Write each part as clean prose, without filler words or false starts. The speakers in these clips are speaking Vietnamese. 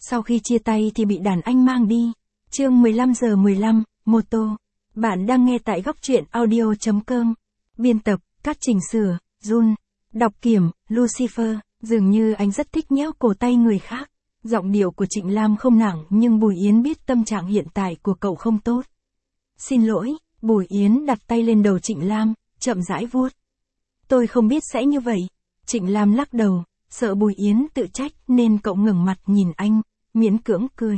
Sau khi chia tay thì bị đàn anh mang đi. Chương 15:15, mô tô. Bạn đang nghe tại góc truyện audio.com. Biên tập, cắt chỉnh sửa, Jun. Đọc kiểm, Lucifer. Dường như anh rất thích nhéo cổ tay người khác. Giọng điệu của Trịnh Lam không nặng nhưng Bùi Yến biết tâm trạng hiện tại của cậu không tốt. Xin lỗi, Bùi Yến đặt tay lên đầu Trịnh Lam, chậm rãi vuốt. Tôi không biết sẽ như vậy. Trịnh Lam lắc đầu, sợ Bùi Yến tự trách nên cậu ngẩng mặt nhìn anh, miễn cưỡng cười.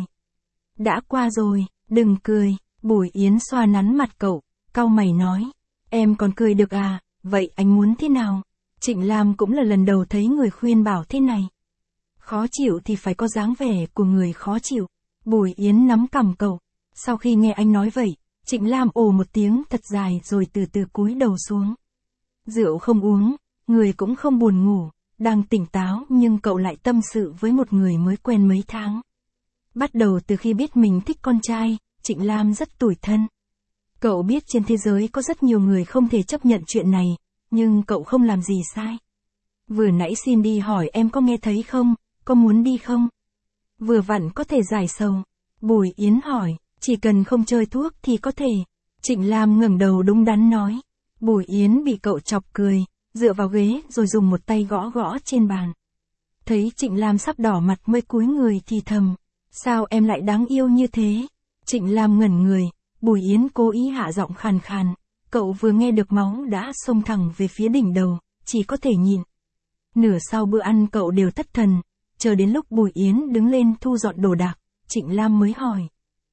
Đã qua rồi, đừng cười. Bùi Yến xoa nắn mặt cậu, cau mày nói. Em còn cười được à, vậy anh muốn thế nào? Trịnh Lam cũng là lần đầu thấy người khuyên bảo thế này. Khó chịu thì phải có dáng vẻ của người khó chịu. Bùi Yến nắm cằm cậu. Sau khi nghe anh nói vậy, Trịnh Lam ồ một tiếng thật dài rồi từ từ cúi đầu xuống. Rượu không uống, người cũng không buồn ngủ, đang tỉnh táo nhưng cậu lại tâm sự với một người mới quen mấy tháng. Bắt đầu từ khi biết mình thích con trai, Trịnh Lam rất tủi thân. Cậu biết trên thế giới có rất nhiều người không thể chấp nhận chuyện này, nhưng cậu không làm gì sai. Vừa nãy Cindy hỏi em có nghe thấy không, có muốn đi không? Vừa vặn có thể giải sầu. Bùi Yến hỏi, chỉ cần không chơi thuốc thì có thể. Trịnh Lam ngẩng đầu đúng đắn nói. Bùi Yến bị cậu chọc cười, dựa vào ghế rồi dùng một tay gõ gõ trên bàn. Thấy Trịnh Lam sắp đỏ mặt mới cúi người thì thầm. Sao em lại đáng yêu như thế? Trịnh Lam ngẩn người, Bùi Yến cố ý hạ giọng khàn khàn. Cậu vừa nghe được máu đã xông thẳng về phía đỉnh đầu, chỉ có thể nhìn. Nửa sau bữa ăn cậu đều thất thần, chờ đến lúc Bùi Yến đứng lên thu dọn đồ đạc, Trịnh Lam mới hỏi.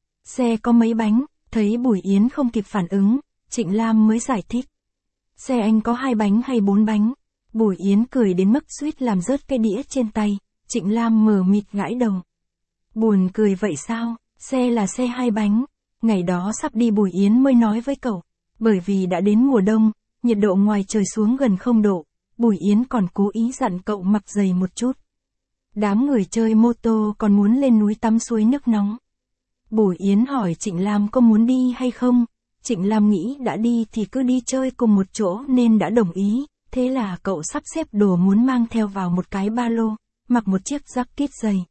Xe có mấy bánh? Thấy Bùi Yến không kịp phản ứng, Trịnh Lam mới giải thích. Xe anh có 2 bánh hay 4 bánh? Bùi Yến cười đến mức suýt làm rớt cái đĩa trên tay, Trịnh Lam mờ mịt gãi đầu. Buồn cười vậy sao? Xe là xe 2 bánh. Ngày đó sắp đi Bùi Yến mới nói với cậu. Bởi vì đã đến mùa đông, nhiệt độ ngoài trời xuống gần 0 độ, Bùi Yến còn cố ý dặn cậu mặc giày một chút. Đám người chơi mô tô còn muốn lên núi tắm suối nước nóng. Bùi Yến hỏi Trịnh Lam có muốn đi hay không? Trịnh Lam nghĩ đã đi thì cứ đi chơi cùng một chỗ nên đã đồng ý, thế là cậu sắp xếp đồ muốn mang theo vào một cái ba lô, mặc một chiếc jacket dày.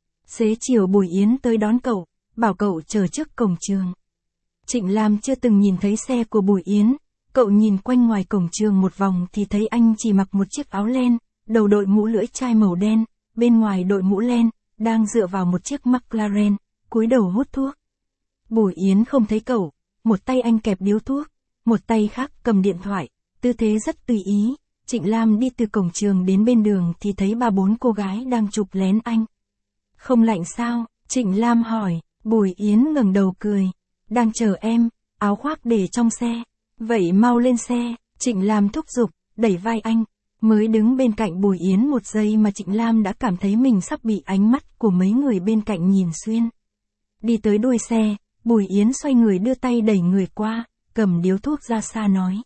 Xế chiều Bùi Yến tới đón cậu, bảo cậu chờ trước cổng trường. Trịnh Lam chưa từng nhìn thấy xe của Bùi Yến, cậu nhìn quanh ngoài cổng trường một vòng thì thấy anh chỉ mặc một chiếc áo len, đầu đội mũ lưỡi chai màu đen, bên ngoài đội mũ len, đang dựa vào một chiếc McLaren, cúi đầu hút thuốc. Bùi Yến không thấy cậu, một tay anh kẹp điếu thuốc, một tay khác cầm điện thoại, tư thế rất tùy ý. Trịnh Lam đi từ cổng trường đến bên đường thì thấy 3-4 cô gái đang chụp lén anh. Không lạnh sao? Trịnh Lam hỏi. Bùi Yến ngẩng đầu cười. Đang chờ em, áo khoác để trong xe. Vậy mau lên xe. Trịnh Lam thúc giục, đẩy vai anh. Mới đứng bên cạnh Bùi Yến một giây mà Trịnh Lam đã cảm thấy mình sắp bị ánh mắt của mấy người bên cạnh nhìn xuyên. Đi tới đuôi xe, Bùi Yến xoay người đưa tay đẩy người qua, cầm điếu thuốc ra xa nói.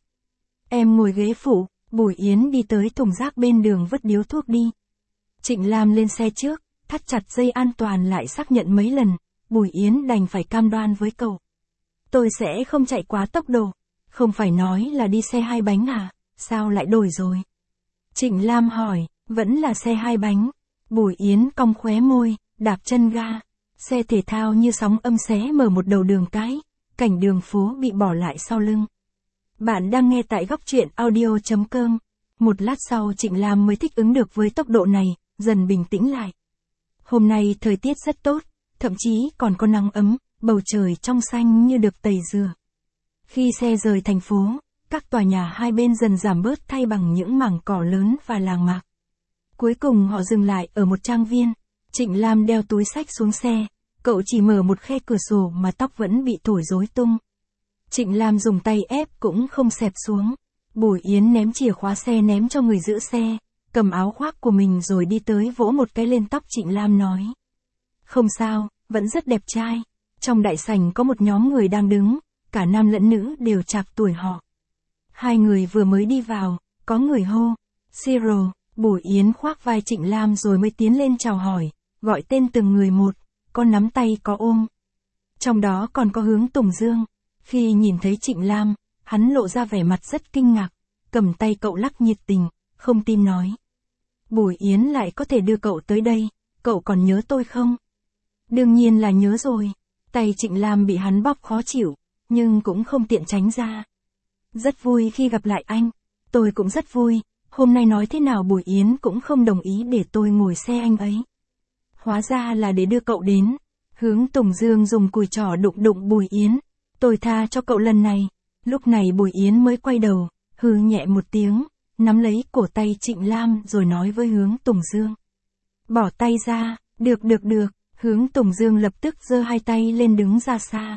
Em ngồi ghế phụ. Bùi Yến đi tới thùng rác bên đường vứt điếu thuốc đi. Trịnh Lam lên xe trước, thắt chặt dây an toàn lại xác nhận mấy lần, Bùi Yến đành phải cam đoan với cậu. Tôi sẽ không chạy quá tốc độ. Không phải nói là đi xe 2 bánh à, sao lại đổi rồi? Trịnh Lam hỏi, vẫn là xe 2 bánh. Bùi Yến cong khóe môi, đạp chân ga. Xe thể thao như sóng âm xé mở một đầu đường cái, cảnh đường phố bị bỏ lại sau lưng. Bạn đang nghe tại góc truyện audio.com. Một lát sau Trịnh Lam mới thích ứng được với tốc độ này, dần bình tĩnh lại. Hôm nay thời tiết rất tốt, thậm chí còn có nắng ấm, bầu trời trong xanh như được tẩy rửa. Khi xe rời thành phố, các tòa nhà hai bên dần giảm bớt thay bằng những mảng cỏ lớn và làng mạc. Cuối cùng họ dừng lại ở một trang viên. Trịnh Lam đeo túi xách xuống xe, cậu chỉ mở một khe cửa sổ mà tóc vẫn bị thổi rối tung. Trịnh Lam dùng tay ép cũng không xẹp xuống. Bùi Yến ném chìa khóa xe ném cho người giữ xe, cầm áo khoác của mình rồi đi tới vỗ một cái lên tóc Trịnh Lam nói. Không sao, vẫn rất đẹp trai. Trong đại sảnh có một nhóm người đang đứng, cả nam lẫn nữ đều chạc tuổi họ. 2 người vừa mới đi vào, có người hô, Cyril. Bùi Yến khoác vai Trịnh Lam rồi mới tiến lên chào hỏi, gọi tên từng người một, có nắm tay có ôm. Trong đó còn có Hướng Tùng Dương. Khi nhìn thấy Trịnh Lam, hắn lộ ra vẻ mặt rất kinh ngạc, cầm tay cậu lắc nhiệt tình, không tin nói. Bùi Yến lại có thể đưa cậu tới đây, cậu còn nhớ tôi không? Đương nhiên là nhớ rồi. Tay Trịnh Lam bị hắn bóp khó chịu, nhưng cũng không tiện tránh ra. Rất vui khi gặp lại anh. Tôi cũng rất vui, hôm nay nói thế nào Bùi Yến cũng không đồng ý để tôi ngồi xe anh ấy. Hóa ra là để đưa cậu đến. Hướng Tùng Dương dùng cùi trỏ đụng đụng Bùi Yến. Tôi tha cho cậu lần này. Lúc này Bùi Yến mới quay đầu, hừ nhẹ một tiếng, nắm lấy cổ tay Trịnh Lam rồi nói với Hướng Tùng Dương. Bỏ tay ra, được. Hướng Tùng Dương lập tức giơ hai tay lên đứng ra xa.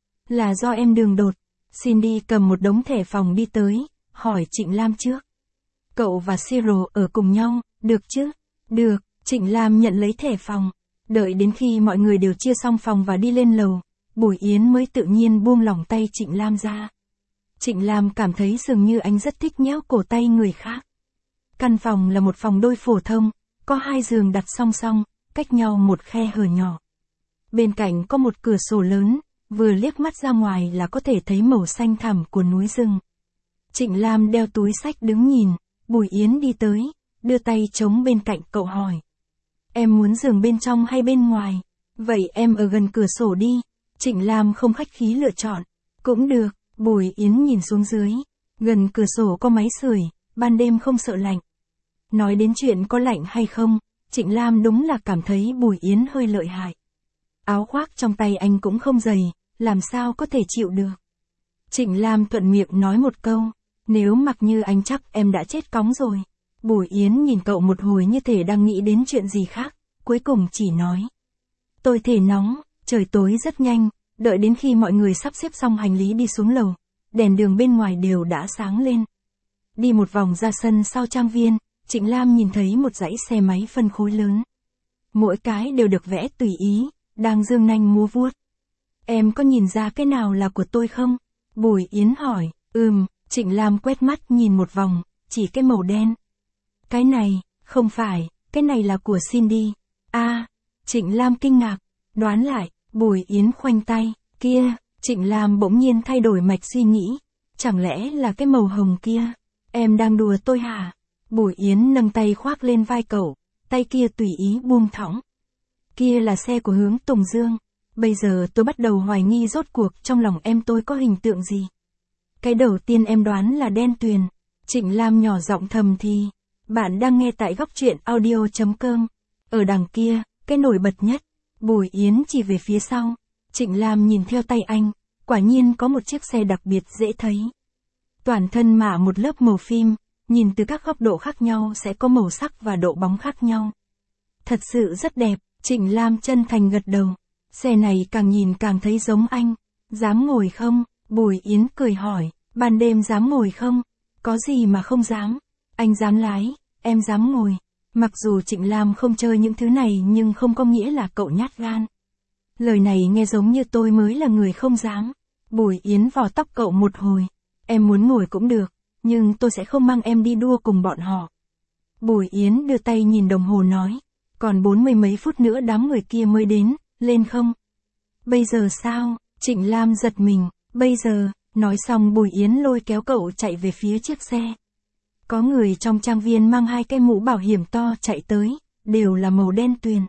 Là do em đường đột. Cindy cầm một đống thẻ phòng đi tới, hỏi Trịnh Lam trước. Cậu và Cyril ở cùng nhau, được chứ? Được, Trịnh Lam nhận lấy thẻ phòng. Đợi đến khi mọi người đều chia xong phòng và đi lên lầu, Bùi Yến mới tự nhiên buông lỏng tay Trịnh Lam ra. Trịnh Lam cảm thấy dường như anh rất thích nhéo cổ tay người khác. Căn phòng là một phòng đôi phổ thông, có 2 giường đặt song song, cách nhau một khe hở nhỏ. Bên cạnh có một cửa sổ lớn, vừa liếc mắt ra ngoài là có thể thấy màu xanh thẳm của núi rừng. Trịnh Lam đeo túi xách đứng nhìn, Bùi Yến đi tới, đưa tay chống bên cạnh cậu hỏi. Em muốn giường bên trong hay bên ngoài? Vậy em ở gần cửa sổ đi. Trịnh Lam không khách khí lựa chọn. Cũng được, Bùi Yến nhìn xuống dưới. Gần cửa sổ có máy sưởi, ban đêm không sợ lạnh. Nói đến chuyện có lạnh hay không, Trịnh Lam đúng là cảm thấy Bùi Yến hơi lợi hại. Áo khoác trong tay anh cũng không dày, làm sao có thể chịu được. Trịnh Lam thuận miệng nói một câu, nếu mặc như anh chắc em đã chết cóng rồi. Bùi Yến nhìn cậu một hồi như thể đang nghĩ đến chuyện gì khác, cuối cùng chỉ nói. Tôi thể nóng, trời tối rất nhanh, đợi đến khi mọi người sắp xếp xong hành lý đi xuống lầu, đèn đường bên ngoài đều đã sáng lên. Đi một vòng ra sân sau trang viên, Trịnh Lam nhìn thấy một dãy xe máy phân khối lớn. Mỗi cái đều được vẽ tùy ý, đang dương nanh múa vuốt. Em có nhìn ra cái nào là của tôi không? Bùi Yến hỏi. Trịnh Lam quét mắt nhìn một vòng, chỉ cái màu đen. Cái này, không phải, cái này là của Cindy. Trịnh Lam kinh ngạc, đoán lại, Bùi Yến khoanh tay, kia, Trịnh Lam bỗng nhiên thay đổi mạch suy nghĩ. Chẳng lẽ là cái màu hồng kia? Em đang đùa tôi hả? Bùi Yến nâng tay khoác lên vai cậu, tay kia tùy ý buông thõng. Kia là xe của Hướng Tùng Dương. Bây giờ tôi bắt đầu hoài nghi rốt cuộc trong lòng em tôi có hình tượng gì. Cái đầu tiên em đoán là đen tuyền. Trịnh Lam nhỏ giọng thầm thì. Bạn đang nghe tại góc truyện audio.com. Ở đằng kia, cái nổi bật nhất. Bùi Yến chỉ về phía sau. Trịnh Lam nhìn theo tay anh. Quả nhiên có một chiếc xe đặc biệt dễ thấy. Toàn thân mạ một lớp màu phim. Nhìn từ các góc độ khác nhau sẽ có màu sắc và độ bóng khác nhau. Thật sự rất đẹp. Trịnh Lam chân thành gật đầu. Xe này càng nhìn càng thấy giống anh. Dám ngồi không? Bùi Yến cười hỏi. Ban đêm dám ngồi không? Có gì mà không dám? Anh dám lái, em dám ngồi. Mặc dù Trịnh Lam không chơi những thứ này nhưng không có nghĩa là cậu nhát gan. Lời này nghe giống như tôi mới là người không dám. Bùi Yến vò tóc cậu một hồi. Em muốn ngồi cũng được, nhưng tôi sẽ không mang em đi đua cùng bọn họ. Bùi Yến đưa tay nhìn đồng hồ nói. Còn 40 mấy phút nữa đám người kia mới đến, lên không? Bây giờ sao? Trịnh Lam giật mình. Bây giờ, nói xong Bùi Yến lôi kéo cậu chạy về phía chiếc xe. Có người trong trang viên mang 2 cái mũ bảo hiểm to chạy tới, đều là màu đen tuyền.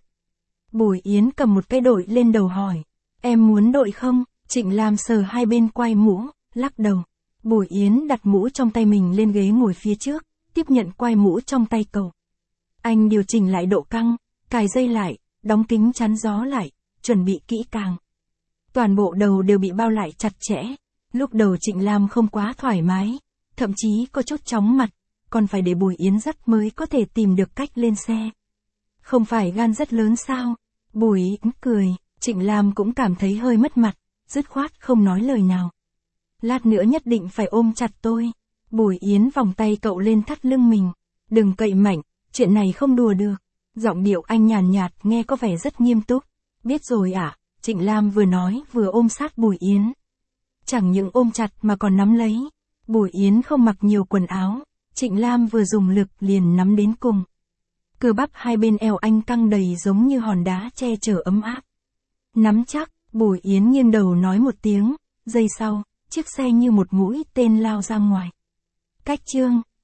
Bùi Yến cầm một cái đội lên đầu hỏi. Em muốn đội không? Trịnh Lam sờ hai bên quai mũ, lắc đầu. Bùi Yến đặt mũ trong tay mình lên ghế ngồi phía trước, tiếp nhận quai mũ trong tay cậu. Anh điều chỉnh lại độ căng, cài dây lại, đóng kính chắn gió lại, chuẩn bị kỹ càng. Toàn bộ đầu đều bị bao lại chặt chẽ. Lúc đầu Trịnh Lam không quá thoải mái, thậm chí có chút chóng mặt, còn phải để Bùi Yến dắt mới có thể tìm được cách lên xe. Không phải gan rất lớn sao? Bùi Yến cười, Trịnh Lam cũng cảm thấy hơi mất mặt, dứt khoát không nói lời nào. Lát nữa nhất định phải ôm chặt tôi. Bùi Yến vòng tay cậu lên thắt lưng mình. Đừng cậy mạnh, chuyện này không đùa được. Giọng điệu anh nhàn nhạt nghe có vẻ rất nghiêm túc. Biết rồi ạ, Trịnh Lam vừa nói vừa ôm sát Bùi Yến. Chẳng những ôm chặt mà còn nắm lấy. Bùi Yến không mặc nhiều quần áo, Trịnh Lam vừa dùng lực liền nắm đến cùng. Cơ bắp hai bên eo anh căng đầy giống như hòn đá che chở ấm áp. Nắm chắc, Bùi Yến nghiêng đầu nói một tiếng, giây sau, chiếc xe như một mũi tên lao ra ngoài. Cách chương